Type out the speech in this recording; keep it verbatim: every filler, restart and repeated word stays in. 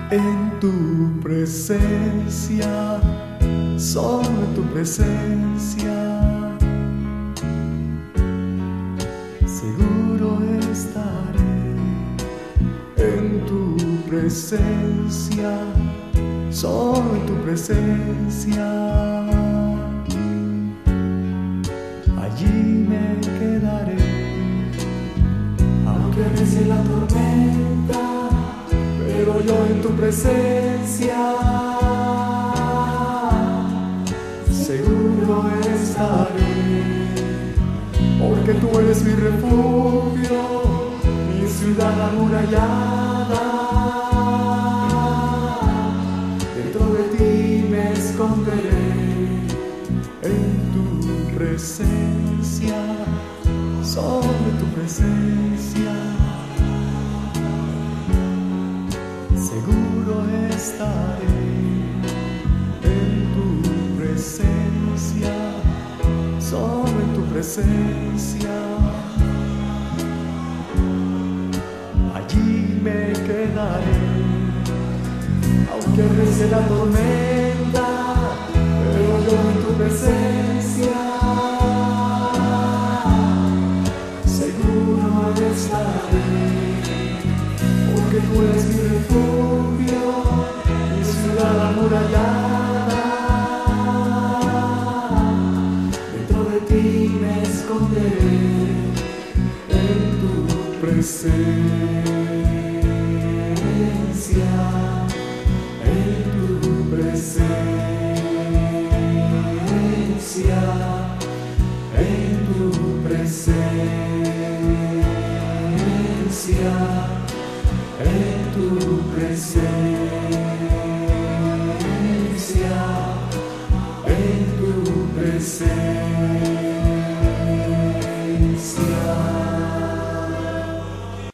En tu presencia, solo en tu presencia, seguro estaré. En tu presencia, solo en tu presencia, allí me quedaré. Aunque rece la tormenta, pero yo en tu presencia seguro estaré, porque tú eres mi refugio, mi ciudad amurallada. Dentro de ti me esconderé. En tu presencia, solo en tu presencia, seguro estaré. En tu presencia, solo en tu presencia, allí me quedaré. Aunque rece la tormenta, pero yo en tu presencia seguro estaré, porque tú eres mi refugio, mi ciudad amurallada. Dentro de ti me esconderé. En tu presencia, en tu presencia, en tu presencia, en tu presencia.